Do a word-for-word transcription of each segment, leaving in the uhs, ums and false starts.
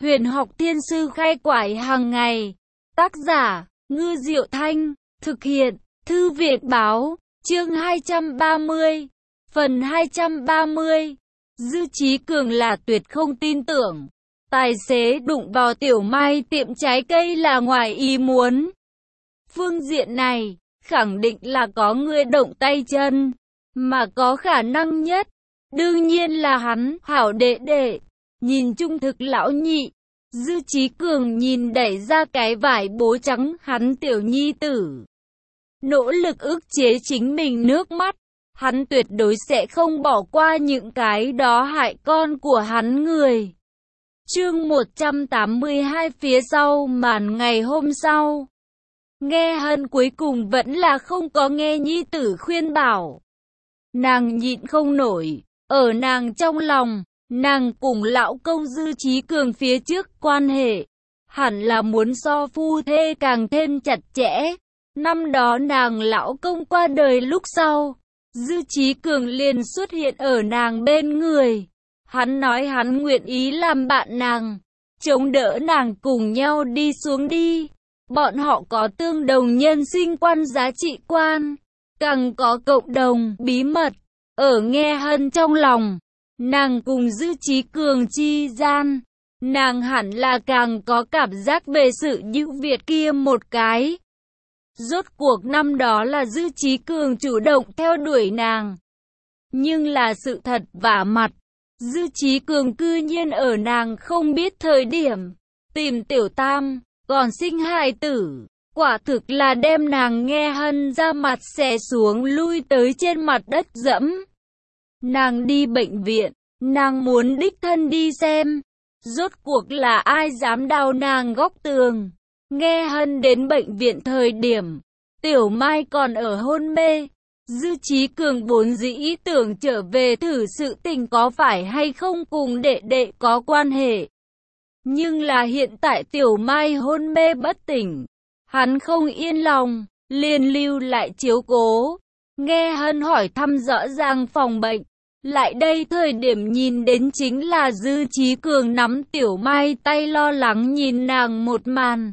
Huyền học thiên sư khai quải hàng ngày. Tác giả, Ngư Diệu Thanh. Thực hiện, Thư viện báo. Chương hai trăm ba mươi. Phần hai trăm ba mươi. Dư Chí Cường là tuyệt không tin tưởng. Tài xế đụng vào Tiểu Mai tiệm trái cây là ngoài ý muốn. Phương diện này, khẳng định là có người động tay chân. Mà có khả năng nhất, đương nhiên là hắn, hảo đệ đệ. Nhìn trung thực lão nhị, Dư Chí Cường nhìn đẩy ra cái vải bố trắng hắn tiểu nhi tử. Nỗ lực ức chế chính mình nước mắt, hắn tuyệt đối sẽ không bỏ qua những cái đó hại con của hắn người. Chương một trăm tám mươi hai phía sau màn ngày hôm sau. Nghe Hân cuối cùng vẫn là không có nghe nhi tử khuyên bảo. Nàng nhịn không nổi, ở nàng trong lòng, nàng cùng lão công Dư Chí Cường phía trước quan hệ, hẳn là muốn so phu thê càng thêm chặt chẽ. Năm đó nàng lão công qua đời lúc sau, Dư Chí Cường liền xuất hiện ở nàng bên người. Hắn nói hắn nguyện ý làm bạn nàng, chống đỡ nàng cùng nhau đi xuống đi. Bọn họ có tương đồng nhân sinh quan giá trị quan, càng có cộng đồng bí mật. Ở Nghe Hân trong lòng, nàng cùng Dư Chí Cường chi gian, nàng hẳn là càng có cảm giác về sự ưu việt kia một cái. Rốt cuộc năm đó là Dư Chí Cường chủ động theo đuổi nàng. Nhưng là sự thật vả mặt, Dư Chí Cường cư nhiên ở nàng không biết thời điểm, tìm Tiểu Tam, còn sinh hài tử. Quả thực là đem nàng Nghe Hân ra mặt xẻ xuống lui tới trên mặt đất dẫm. Nàng đi bệnh viện, nàng muốn đích thân đi xem. Rốt cuộc là ai dám đào nàng góc tường. Nghe Hân đến bệnh viện thời điểm, Tiểu Mai còn ở hôn mê. Dư Chí Cường vốn dĩ ý tưởng trở về thử sự tình có phải hay không cùng đệ đệ có quan hệ. Nhưng là hiện tại Tiểu Mai hôn mê bất tỉnh, hắn không yên lòng, liền lưu lại chiếu cố. Nghe Hân hỏi thăm rõ ràng phòng bệnh, lại đây thời điểm nhìn đến chính là Dư Chí Cường nắm Tiểu Mai tay lo lắng nhìn nàng một màn.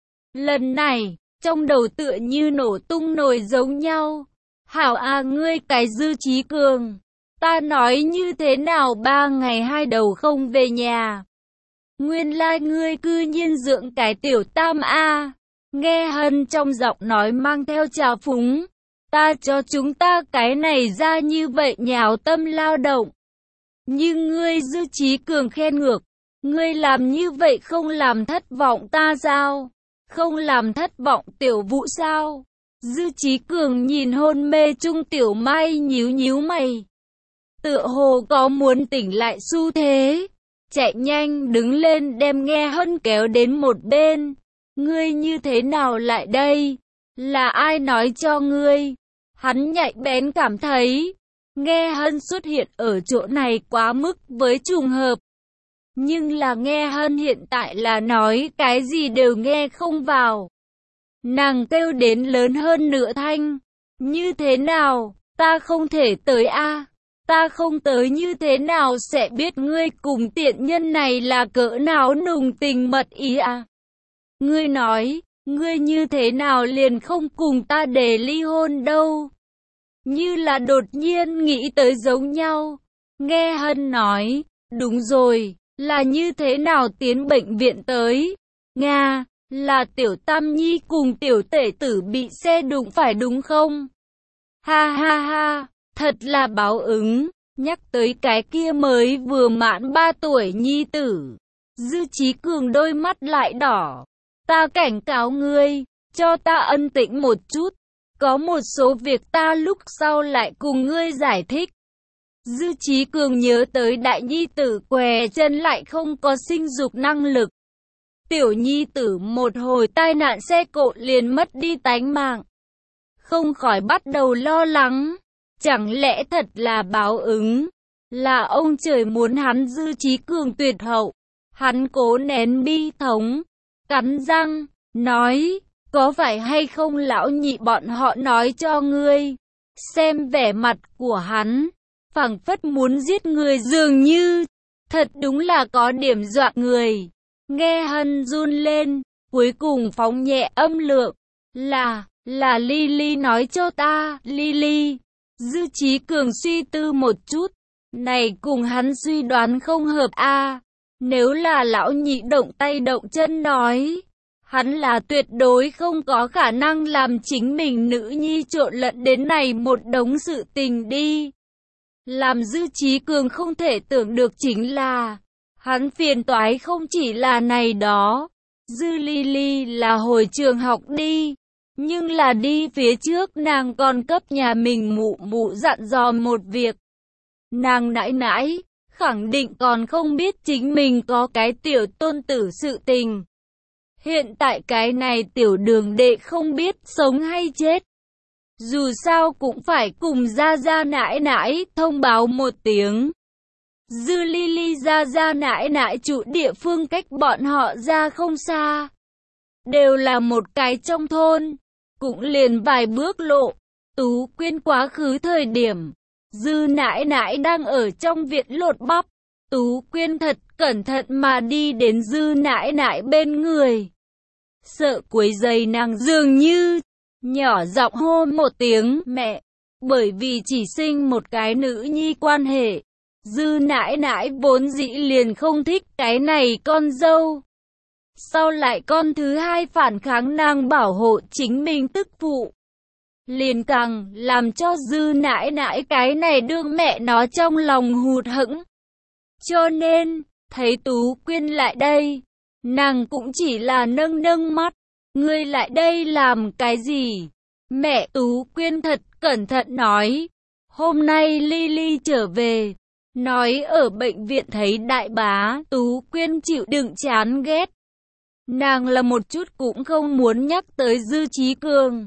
Lần này, trong đầu tựa như nổ tung nổi giống nhau. Hảo à ngươi cái Dư Chí Cường, ta nói như thế nào ba ngày hai đầu không về nhà. Nguyên lai like ngươi cư nhiên dưỡng cái Tiểu Tam a. Nghe Hân trong giọng nói mang theo trào phúng. Ta cho chúng ta cái này ra như vậy nhào tâm lao động. Nhưng ngươi Dư Chí Cường khen ngược. Ngươi làm như vậy không làm thất vọng ta sao? Không làm thất vọng Tiểu Vũ sao? Dư Chí Cường nhìn hôn mê chung Tiểu Mai nhíu nhíu mày. Tựa hồ có muốn tỉnh lại xu thế. Chạy nhanh đứng lên đem Nghe Hân kéo đến một bên. Ngươi như thế nào lại đây? Là ai nói cho ngươi? Hắn nhạy bén cảm thấy, Nghe Hân xuất hiện ở chỗ này quá mức với trùng hợp. Nhưng là Nghe Hân hiện tại là nói cái gì đều nghe không vào. Nàng kêu đến lớn hơn nửa thanh. Như thế nào, ta không thể tới a à? Ta không tới như thế nào sẽ biết ngươi cùng tiện nhân này là cỡ nào nùng tình mật ý à? Ngươi nói, ngươi như thế nào liền không cùng ta để ly hôn đâu? Như là đột nhiên nghĩ tới giống nhau. Nghe Hân nói, đúng rồi, là như thế nào tiến bệnh viện tới? Nga, là Tiểu Tam Nhi cùng Tiểu Tể Tử bị xe đụng phải đúng không? Ha ha ha, thật là báo ứng. Nhắc tới cái kia mới vừa mãn ba tuổi nhi tử, Dư Chí Cường đôi mắt lại đỏ. Ta cảnh cáo ngươi, cho ta ân tĩnh một chút. Có một số việc ta lúc sau lại cùng ngươi giải thích. Dư Chí Cường nhớ tới đại nhi tử què chân lại không có sinh dục năng lực. Tiểu nhi tử một hồi tai nạn xe cộ liền mất đi tánh mạng. Không khỏi bắt đầu lo lắng. Chẳng lẽ thật là báo ứng? Là ông trời muốn hắn Dư Chí Cường tuyệt hậu. Hắn cố nén bi thống, cắn răng, nói, có phải hay không lão nhị bọn họ nói cho ngươi? Xem vẻ mặt của hắn, phảng phất muốn giết người dường như. Thật đúng là có điểm dọa người. Nghe Hân run lên, cuối cùng phóng nhẹ âm lượng. Là, là Lily nói cho ta, Lily. Dư Chí Cường suy tư một chút. Này cùng hắn suy đoán không hợp a. Nếu là lão nhị động tay động chân nói, hắn là tuyệt đối không có khả năng làm chính mình nữ nhi trộn lẫn đến này một đống sự tình đi. Làm Dư Chí Cường không thể tưởng được chính là, hắn phiền toái không chỉ là này đó. Dư Lily là hồi trường học đi, nhưng là đi phía trước nàng còn cấp nhà mình mụ mụ dặn dò một việc. Nàng nãi nãi, khẳng định còn không biết chính mình có cái tiểu tôn tử sự tình. Hiện tại cái này tiểu đường đệ không biết sống hay chết. Dù sao cũng phải cùng gia gia nãi nãi thông báo một tiếng. Dư Lily gia gia nãi nãi chủ địa phương cách bọn họ ra không xa. Đều là một cái trong thôn, cũng liền vài bước lộ. Tú Quyên quá khứ thời điểm, Dư nãi nãi đang ở trong viện lột bắp. Tú Quyên thật cẩn thận mà đi đến Dư nãi nãi bên người. Sợ quấy rầy nàng dường như, nhỏ giọng hô một tiếng mẹ. Bởi vì chỉ sinh một cái nữ nhi quan hệ, Dư nãi nãi vốn dĩ liền không thích cái này con dâu. Sau lại con thứ hai phản kháng nàng bảo hộ chính mình tức phụ, liền càng làm cho Dư nãi nãi cái này đương mẹ nó trong lòng hụt hẫng. Cho nên, thấy Tú Quyên lại đây, nàng cũng chỉ là nâng nâng mắt. Ngươi lại đây làm cái gì? Mẹ Tú Quyên thật cẩn thận nói. Hôm nay Lily trở về, nói ở bệnh viện thấy đại bá. Tú Quyên chịu đựng chán ghét. Nàng là một chút cũng không muốn nhắc tới Dư Chí Cường.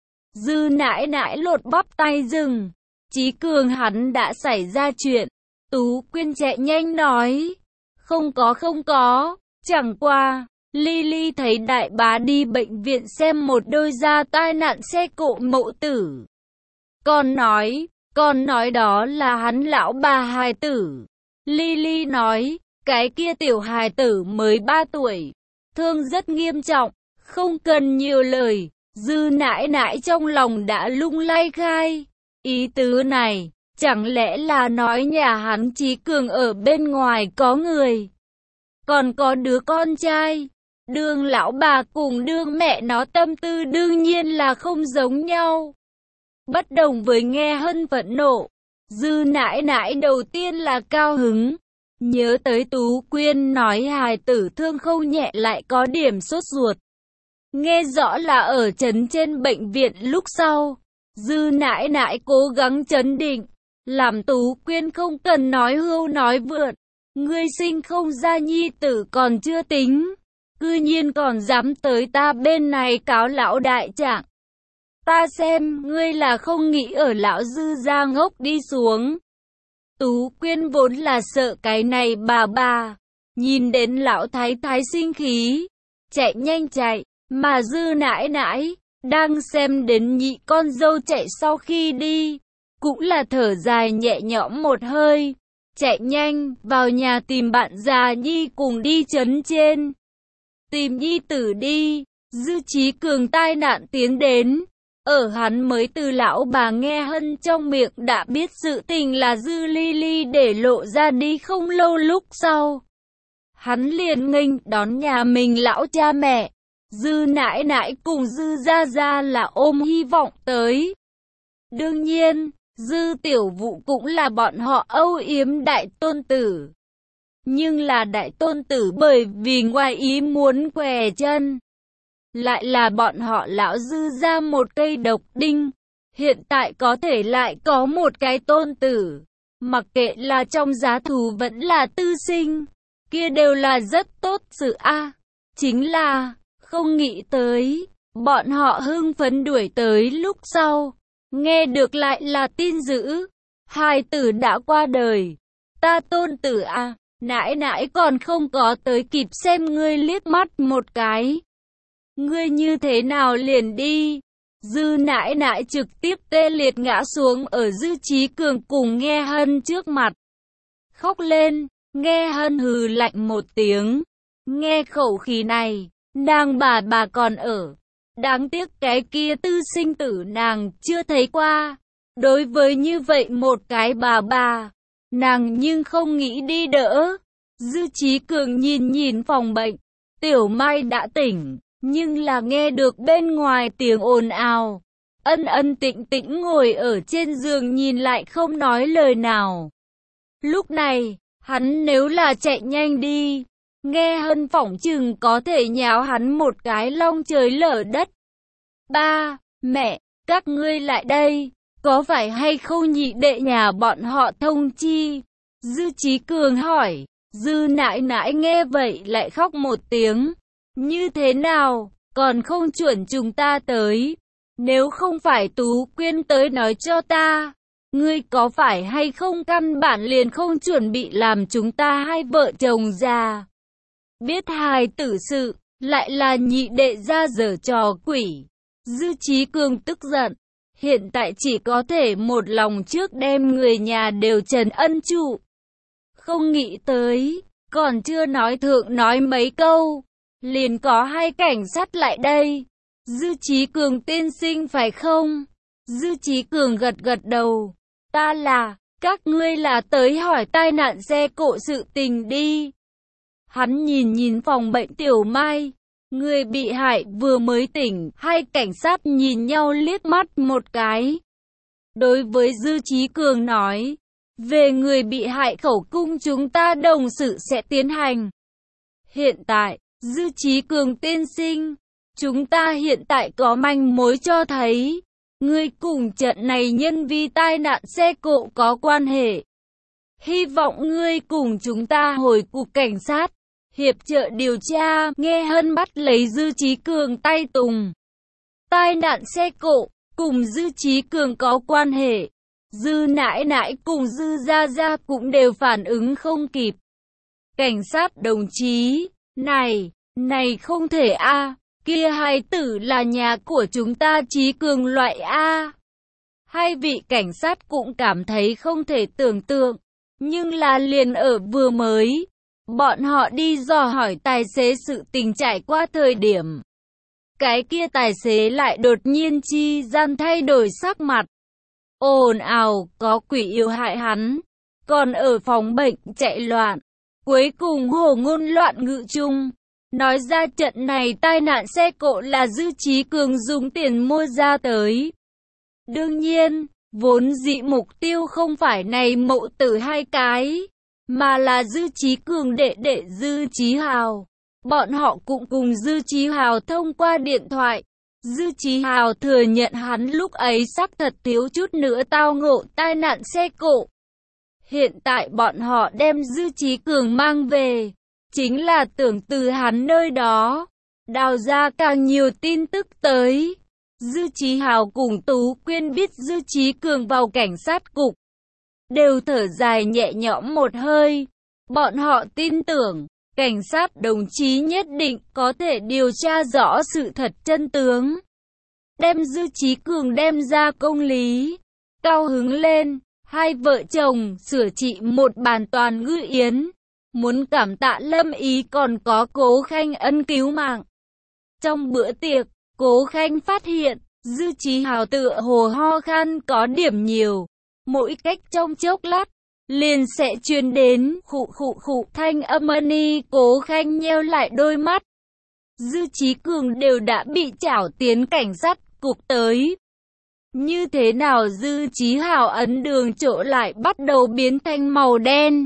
Dư nãi nãi lột bắp tay dừng. Chí Cường hắn đã xảy ra chuyện. Tú Quyên chạy nhanh nói. Không có không có, chẳng qua. Lily thấy đại bá đi bệnh viện xem một đôi da tai nạn xe cộ mẫu tử. Còn nói, còn nói đó là hắn lão bà hài tử. Lily nói, cái kia tiểu hài tử mới ba tuổi, thương rất nghiêm trọng, không cần nhiều lời. Dư nãi nãi trong lòng đã lung lay khai. Ý tứ này, chẳng lẽ là nói nhà hắn Chí Cường ở bên ngoài có người, còn có đứa con trai. Đương lão bà cùng đương mẹ nó tâm tư đương nhiên là không giống nhau. Bất đồng với nghe Hân phẫn nộ, Dư nãi nãi đầu tiên là cao hứng. Nhớ tới Tú Quyên nói hài tử thương không nhẹ lại có điểm sốt ruột. Nghe rõ là ở trấn trên bệnh viện lúc sau. Dư nãi nãi cố gắng trấn định, làm Tú Quyên không cần nói hưu nói vượt. Ngươi sinh không ra nhi tử còn chưa tính, cư nhiên còn dám tới ta bên này cáo lão đại trạng. Ta xem ngươi là không nghĩ ở lão Dư gia ngốc đi xuống. Tú Quyên vốn là sợ cái này bà bà, nhìn đến lão thái thái sinh khí, chạy nhanh chạy, mà Dư nãi nãi, đang xem đến nhị con dâu chạy sau khi đi, cũng là thở dài nhẹ nhõm một hơi, chạy nhanh vào nhà tìm bạn già nhi cùng đi trấn trên. Tìm nhi tử đi. Dư Chí Cường tai nạn tiến đến. Ở hắn mới từ lão bà nghe Hân trong miệng đã biết sự tình là Dư Lily để lộ ra đi không lâu lúc sau. Hắn liền nghênh đón nhà mình lão cha mẹ. Dư nãi nãi cùng Dư gia gia là ôm hy vọng tới. Đương nhiên, Dư tiểu vụ cũng là bọn họ âu yếm đại tôn tử. Nhưng là đại tôn tử bởi vì ngoài ý muốn què chân, lại là bọn họ lão Dư ra một cây độc đinh. Hiện tại có thể lại có một cái tôn tử, mặc kệ là trong giá thú vẫn là tư sinh, kia đều là rất tốt sự a. À, chính là không nghĩ tới, bọn họ hưng phấn đuổi tới lúc sau, nghe được lại là tin dữ, hài tử đã qua đời. Ta tôn tử a, à, nãi nãi còn không có tới kịp xem ngươi liếc mắt một cái. Ngươi như thế nào liền đi? Dư nãi nãi trực tiếp tê liệt ngã xuống ở Dư Chí Cường cùng Nghe Hân trước mặt. Khóc lên, Nghe Hân hừ lạnh một tiếng. Nghe khẩu khí này, nàng bà bà còn ở. Đáng tiếc cái kia tư sinh tử nàng chưa thấy qua. Đối với như vậy một cái bà bà, nàng nhưng không nghĩ đi đỡ. Dư Chí Cường nhìn nhìn phòng bệnh, Tiểu Mai đã tỉnh, nhưng là nghe được bên ngoài tiếng ồn ào. Ân Ân tĩnh tĩnh ngồi ở trên giường nhìn lại không nói lời nào. Lúc này, hắn nếu là chạy nhanh đi, nghe Hân phỏng chừng có thể nháo hắn một cái long trời lở đất. Ba, mẹ, các ngươi lại đây, có phải hay không nhị đệ nhà bọn họ thông chi? Dư Chí Cường hỏi. Dư nãi nãi nghe vậy lại khóc một tiếng. Như thế nào, còn không chuẩn chúng ta tới? Nếu không phải Tú Quyên tới nói cho ta, ngươi có phải hay không căn bản liền không chuẩn bị làm chúng ta hai vợ chồng già? Biết hài tử sự, lại là nhị đệ ra giở trò quỷ. Dư Chí Cường tức giận, hiện tại chỉ có thể một lòng trước đem người nhà đều trần ân trụ. Không nghĩ tới, còn chưa nói thượng nói mấy câu, liền có hai cảnh sát lại đây. Dư Chí Cường tiên sinh phải không? Dư Chí Cường gật gật đầu. Ta là, các ngươi là tới hỏi tai nạn xe cộ sự tình đi. Hắn nhìn nhìn phòng bệnh Tiểu Mai. Người bị hại vừa mới tỉnh, hai cảnh sát nhìn nhau liếc mắt một cái. Đối với Dư Chí Cường nói, về người bị hại khẩu cung chúng ta đồng sự sẽ tiến hành. Hiện tại, Dư Chí Cường tiên sinh, chúng ta hiện tại có manh mối cho thấy, ngươi cùng trận này nhân vi tai nạn xe cộ có quan hệ. Hy vọng ngươi cùng chúng ta hồi cục cảnh sát, hiệp trợ điều tra. Nghe Hân bắt lấy Dư Chí Cường tay tùng. Tai nạn xe cộ, cùng Dư Chí Cường có quan hệ. Dư nãi nãi cùng Dư gia gia cũng đều phản ứng không kịp. Cảnh sát đồng chí, này, này không thể a, kia hài tử là nhà của chúng ta Chí Cường loại a. Hai vị cảnh sát cũng cảm thấy không thể tưởng tượng, nhưng là liền ở vừa mới, bọn họ đi dò hỏi tài xế sự tình trải qua thời điểm. Cái kia tài xế lại đột nhiên chi gian thay đổi sắc mặt. Ồn ào, có quỷ yêu hại hắn, còn ở phòng bệnh chạy loạn. Cuối cùng hồ ngôn loạn ngữ chung, nói ra trận này tai nạn xe cộ là Dư Chí Cường dùng tiền mua ra tới. Đương nhiên, vốn dĩ mục tiêu không phải này mậu tử hai cái, mà là Dư Chí Cường đệ đệ Dư Chí Hào. Bọn họ cũng cùng Dư Chí Hào thông qua điện thoại. Dư Chí Hào thừa nhận hắn lúc ấy xác thật thiếu chút nữa tao ngộ tai nạn xe cộ. Hiện tại bọn họ đem Dư Chí Cường mang về, chính là tưởng từ hắn nơi đó, đào ra càng nhiều tin tức tới. Dư Chí Hào cùng Tú Quyên biết Dư Chí Cường vào cảnh sát cục, đều thở dài nhẹ nhõm một hơi. Bọn họ tin tưởng, cảnh sát đồng chí nhất định có thể điều tra rõ sự thật chân tướng. Đem Dư Chí Cường đem ra công lý. Cao hứng lên, hai vợ chồng sửa trị một bàn toàn ngư yến. Muốn cảm tạ Lâm Ý còn có Cố Khanh ân cứu mạng. Trong bữa tiệc, Cố Khanh phát hiện, Dư Chí Hào tựa hồ ho khan có điểm nhiều. Mỗi cách trong chốc lát, liền sẽ truyền đến khụ khụ khụ thanh âm ni. Cố Khanh nheo lại đôi mắt. Dư Chí Cường đều đã bị trảo tiến cảnh sát cục tới. Như thế nào Dư Chí Hào ấn đường chỗ lại bắt đầu biến thành màu đen?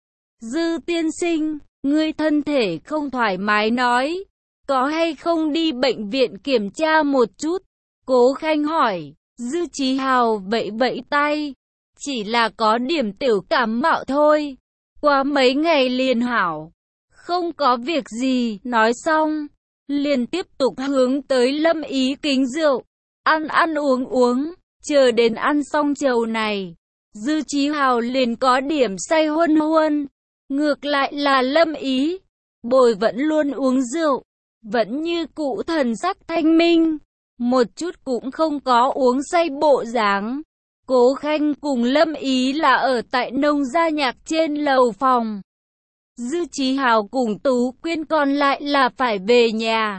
Dư tiên sinh, ngươi thân thể không thoải mái nói, có hay không đi bệnh viện kiểm tra một chút? Cố Khanh hỏi. Dư Chí Hào vẫy vẫy tay, chỉ là có điểm tiểu cảm mạo thôi, qua mấy ngày liền hảo, không có việc gì. Nói xong, liền tiếp tục hướng tới Lâm Ý kính rượu, ăn ăn uống uống, chờ đến ăn xong chầu này, Dư Chí Hào liền có điểm say huân huân. Ngược lại là Lâm Ý, bồi vẫn luôn uống rượu, vẫn như cũ thần sắc thanh minh, một chút cũng không có uống say bộ dáng. Cố Khanh cùng Lâm Ý là ở tại nông gia nhạc trên lầu phòng. Dư Chí Hào cùng Tú Quyên còn lại là phải về nhà.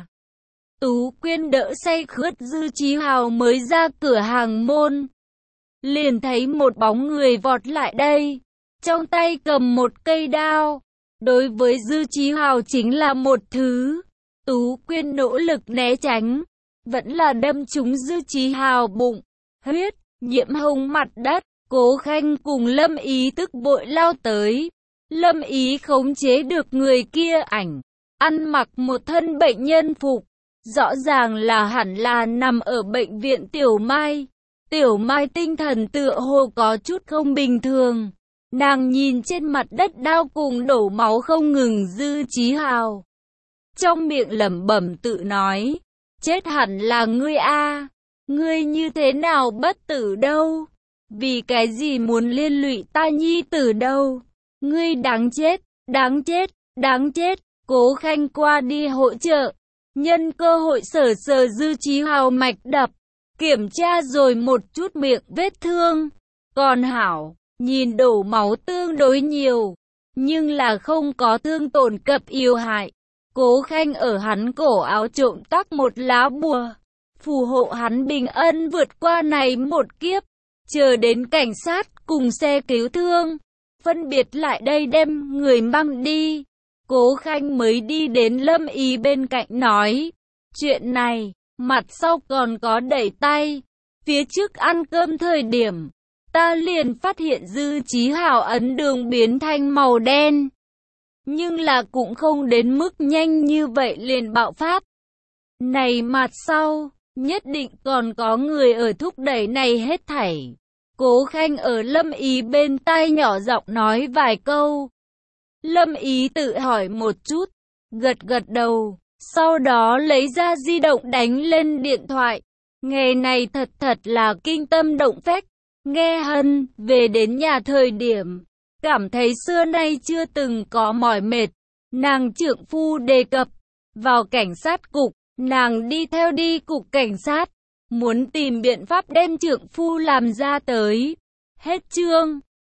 Tú Quyên đỡ say khướt Dư Chí Hào mới ra cửa hàng môn, liền thấy một bóng người vọt lại đây, trong tay cầm một cây đao. Đối với Dư Chí Hào chính là một thứ. Tú Quyên nỗ lực né tránh, vẫn là đâm trúng Dư Chí Hào bụng, huyết nhiễm hồng mặt đất. Cố Khanh cùng Lâm Ý tức bội lao tới. Lâm Ý khống chế được người kia, ảnh ăn mặc một thân bệnh nhân phục, rõ ràng là hẳn là nằm ở bệnh viện Tiểu Mai. Tiểu Mai tinh thần tựa hồ có chút không bình thường. Nàng nhìn trên mặt đất đau cùng đổ máu không ngừng Dư Chí Hào, trong miệng lẩm bẩm tự nói, chết hẳn là ngươi a, ngươi như thế nào bất tử đâu, vì cái gì muốn liên lụy ta nhi tử đâu, ngươi đáng chết, đáng chết, đáng chết. Cố Khanh qua đi hỗ trợ, nhân cơ hội sờ sờ Dư Chí Hào mạch đập, kiểm tra rồi một chút miệng vết thương, còn hảo, nhìn đổ máu tương đối nhiều, nhưng là không có thương tổn cập yếu hại. Cố Khanh ở hắn cổ áo trộm tắc một lá bùa, phù hộ hắn bình an vượt qua này một kiếp. Chờ đến cảnh sát cùng xe cứu thương phân biệt lại đây đem người mang đi, Cố Khanh mới đi đến Lâm Ý bên cạnh nói, chuyện này, mặt sau còn có đẩy tay. Phía trước ăn cơm thời điểm, ta liền phát hiện Dư Chí Hào ấn đường biến thành màu đen, nhưng là cũng không đến mức nhanh như vậy liền bạo phát. Này mặt sau, nhất định còn có người ở thúc đẩy này hết thảy. Cố Khanh ở Lâm Ý bên tai nhỏ giọng nói vài câu. Lâm Ý tự hỏi một chút, gật gật đầu, sau đó lấy ra di động đánh lên điện thoại. Nghề này thật thật là kinh tâm động phách. Nghe Hân về đến nhà thời điểm, cảm thấy xưa nay chưa từng có mỏi mệt. Nàng trượng phu đề cập vào cảnh sát cục, nàng đi theo đi cục cảnh sát, muốn tìm biện pháp đem trượng phu làm ra tới. Hết chương.